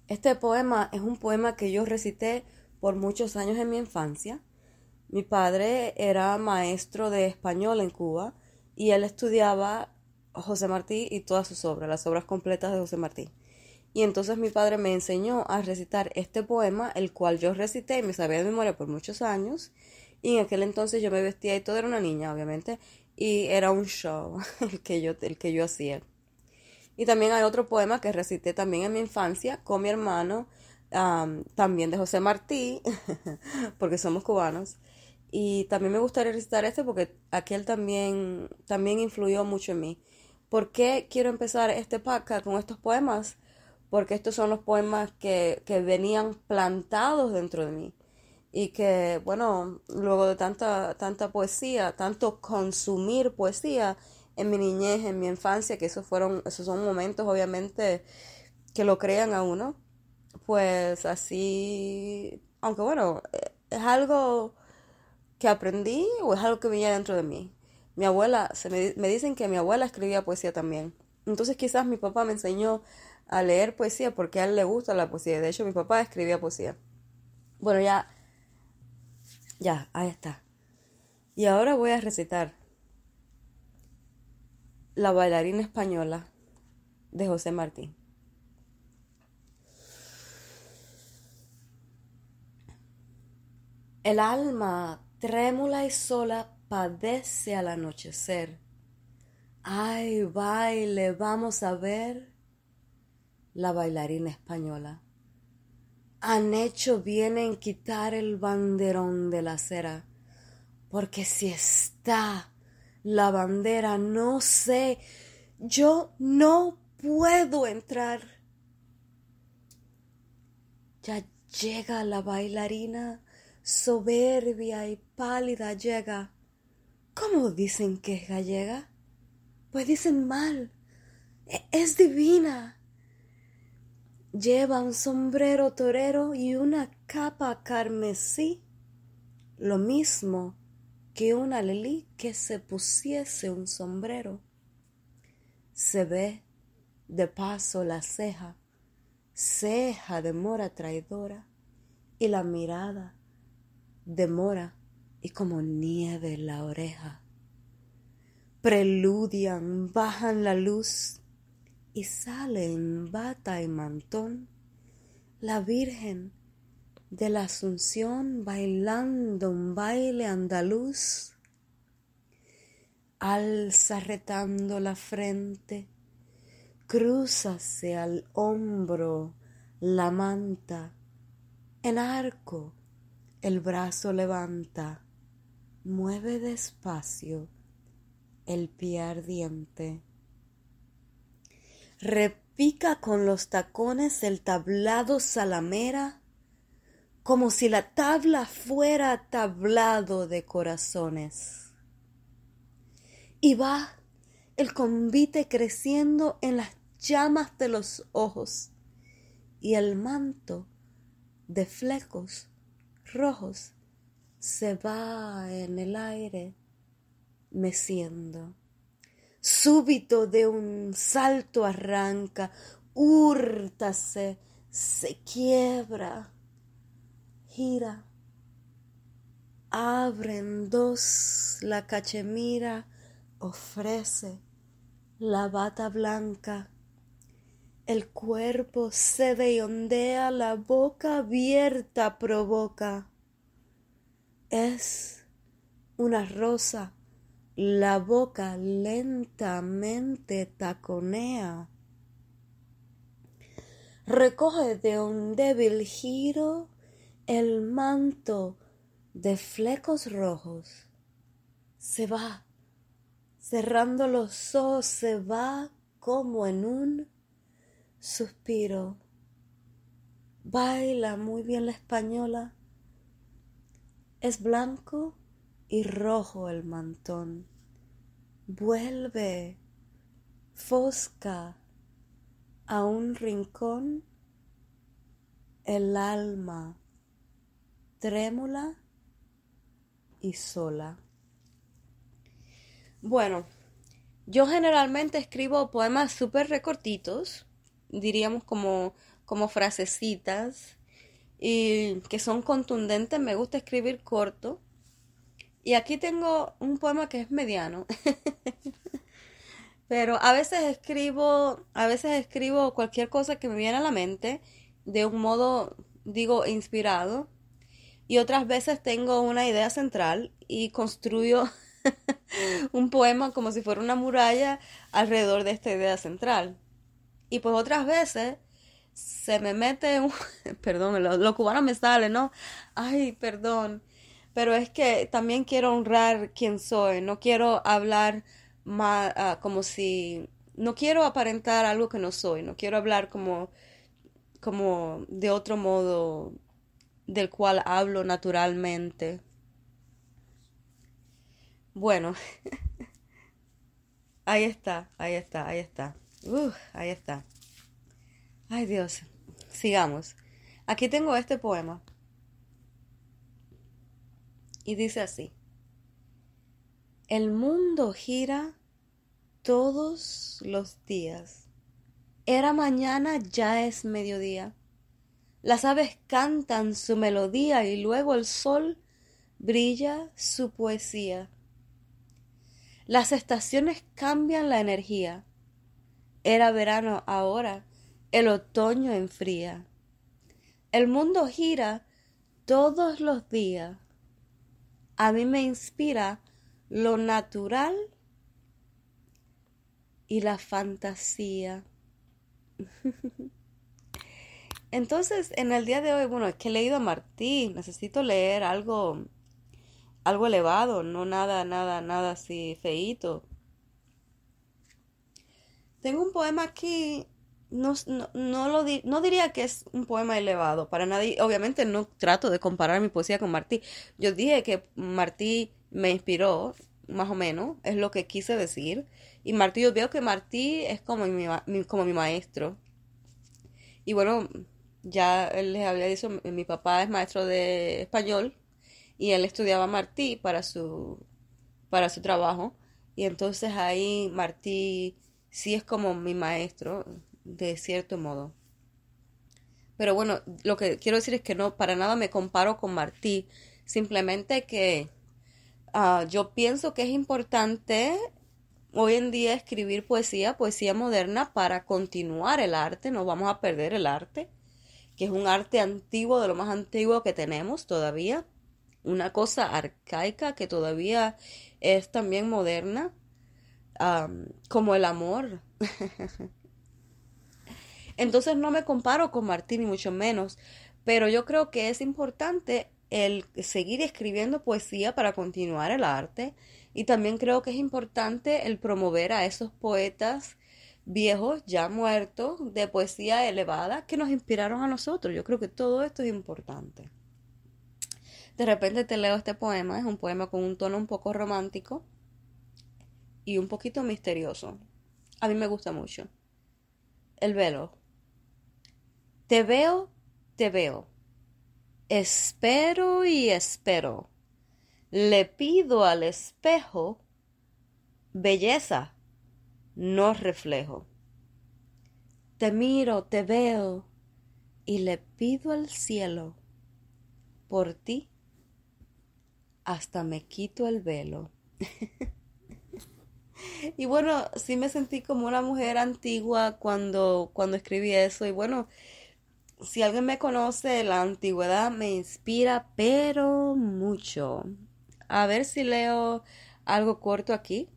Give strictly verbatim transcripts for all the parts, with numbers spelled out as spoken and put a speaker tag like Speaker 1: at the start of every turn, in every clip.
Speaker 1: Este poema es un poema que yo recité por muchos años en mi infancia. Mi padre era maestro de español en Cuba y él estudiaba José Martí y todas sus obras, las obras completas de José Martí. Y entonces mi padre me enseñó a recitar este poema, el cual yo recité y me sabía de memoria por muchos años. Y en aquel entonces yo me vestía y todo, era una niña, obviamente, y era un show el que yo, el que yo hacía. Y también hay otro poema que recité también en mi infancia con mi hermano, um, también de José Martí, porque somos cubanos. Y también me gustaría recitar este porque aquel también, también influyó mucho en mí. ¿Por qué quiero empezar este podcast con estos poemas? Porque estos son los poemas que, que venían plantados dentro de mí. Y que, bueno, luego de tanta, tanta poesía, tanto consumir poesía en mi niñez, en mi infancia, que esos fueron, esos son momentos obviamente que lo crean a uno, pues así, aunque bueno, eh, es algo que aprendí o es algo que venía dentro de mí. Mi abuela, se me, me dicen que mi abuela escribía poesía también. Entonces quizás mi papá me enseñó a leer poesía porque a él le gusta la poesía. De hecho, mi papá escribía poesía. Bueno, ya, ya, ahí está. Y ahora voy a recitar La bailarina española de José Martí. El alma trémula y sola padece al anochecer. Ay, baile, vamos a ver la bailarina española. Han hecho bien en quitar el banderón de la acera, porque si está la bandera, no sé, yo no puedo entrar. Ya llega la bailarina, soberbia y pálida llega. ¿Cómo dicen que es gallega? Pues dicen mal, es divina. Lleva un sombrero torero y una capa carmesí, lo mismo que una lelí que se pusiese un sombrero. Se ve de paso la ceja, ceja de mora traidora, y la mirada de mora y como nieve la oreja. Preludian, bajan la luz y sale en bata y mantón la Virgen de la Asunción bailando un baile andaluz. Alza retando la frente, crúzase al hombro la manta, en arco el brazo levanta, mueve despacio el pie ardiente. Repica con los tacones el tablado salamera, como si la tabla fuera tablado de corazones. Y va el convite creciendo en las llamas de los ojos, y el manto de flecos rojos se va en el aire meciendo. Súbito de un salto arranca, húrtase, se quiebra, gira, abre en dos la cachemira, ofrece la bata blanca, el cuerpo cede y ondea, la boca abierta provoca. Es una rosa, la boca lentamente taconea. Recoge de un débil giro el manto de flecos rojos. Se va, cerrando los ojos, se va como en un suspiro. Baila muy bien la española. Es blanco y rojo el mantón. Vuelve, fosca, a un rincón, el alma trémula y sola. Bueno, yo generalmente escribo poemas súper recortitos, diríamos como como frasecitas y que son contundentes. Me gusta escribir corto. Y aquí tengo un poema que es mediano. Pero a veces escribo, a veces escribo cualquier cosa que me viene a la mente de un modo, digo, inspirado. Y otras veces tengo una idea central y construyo un poema como si fuera una muralla alrededor de esta idea central. Y pues otras veces se me mete un... Perdón, lo, lo cubano me sale, ¿no? Ay, perdón. Pero es que también quiero honrar quién soy. No quiero hablar más, uh, como si... No quiero aparentar algo que no soy. No quiero hablar como, como de otro modo del cual hablo naturalmente. Bueno, ahí está, ahí está, ahí está. Uf, ahí está. Ay, Dios. Sigamos. Aquí tengo este poema. Y dice así. El mundo gira todos los días. Era mañana, ya es mediodía. Las aves cantan su melodía y luego el sol brilla su poesía. Las estaciones cambian la energía. Era verano, ahora el otoño enfría. El mundo gira todos los días. A mí me inspira lo natural y la fantasía. Entonces, en el día de hoy, bueno, es que he leído a Martí, necesito leer algo, algo elevado, no nada, nada, nada así feíto. Tengo un poema aquí, no, no, no lo di- no diría que es un poema elevado, para nadie, obviamente no trato de comparar mi poesía con Martí. Yo dije que Martí me inspiró, más o menos, es lo que quise decir. Y Martí, yo veo que Martí es como mi, ma- mi- como mi maestro. Y bueno, ya les había dicho, mi mi papá es maestro de español y él estudiaba Martí para su, para su trabajo. Y entonces ahí Martí sí es como mi maestro, de cierto modo. Pero bueno, lo que quiero decir es que no, para nada me comparo con Martí. Simplemente que ah, yo pienso que es importante hoy en día escribir poesía, poesía moderna para continuar el arte. No vamos a perder el arte, que es un arte antiguo, de lo más antiguo que tenemos todavía. Una cosa arcaica que todavía es también moderna, am, como el amor. Entonces no me comparo con Martín ni mucho menos, pero yo creo que es importante el seguir escribiendo poesía para continuar el arte y también creo que es importante el promover a esos poetas viejos ya muertos de poesía elevada que nos inspiraron a nosotros. Yo creo que todo esto es importante. De repente te leo este poema, es un poema con un tono un poco romántico y un poquito misterioso. A mí me gusta mucho. El velo. Te veo, te veo. Espero y espero. Le pido al espejo belleza, no reflejo. Te miro, te veo y le pido al cielo. Por ti hasta me quito el velo. Y bueno, sí me sentí como una mujer antigua cuando, cuando escribí eso. Y bueno, si alguien me conoce, la antigüedad me inspira, pero mucho. A ver si leo algo corto aquí.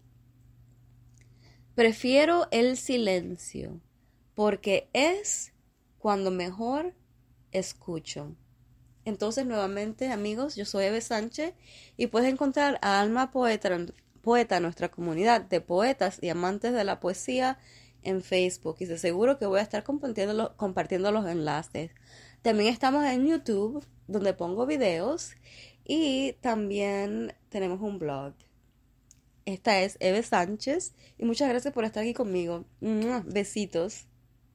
Speaker 1: Prefiero el silencio, porque es cuando mejor escucho. Entonces, nuevamente, amigos, yo soy Eve Sánchez y puedes encontrar a Alma Poeta, Poeta, nuestra comunidad de poetas y amantes de la poesía en Facebook. Y de seguro que voy a estar compartiendo, los, compartiendo los enlaces. También estamos en YouTube, donde pongo videos. Y también tenemos un blog. Esta es Eve Sánchez y muchas gracias por estar aquí conmigo. Besitos.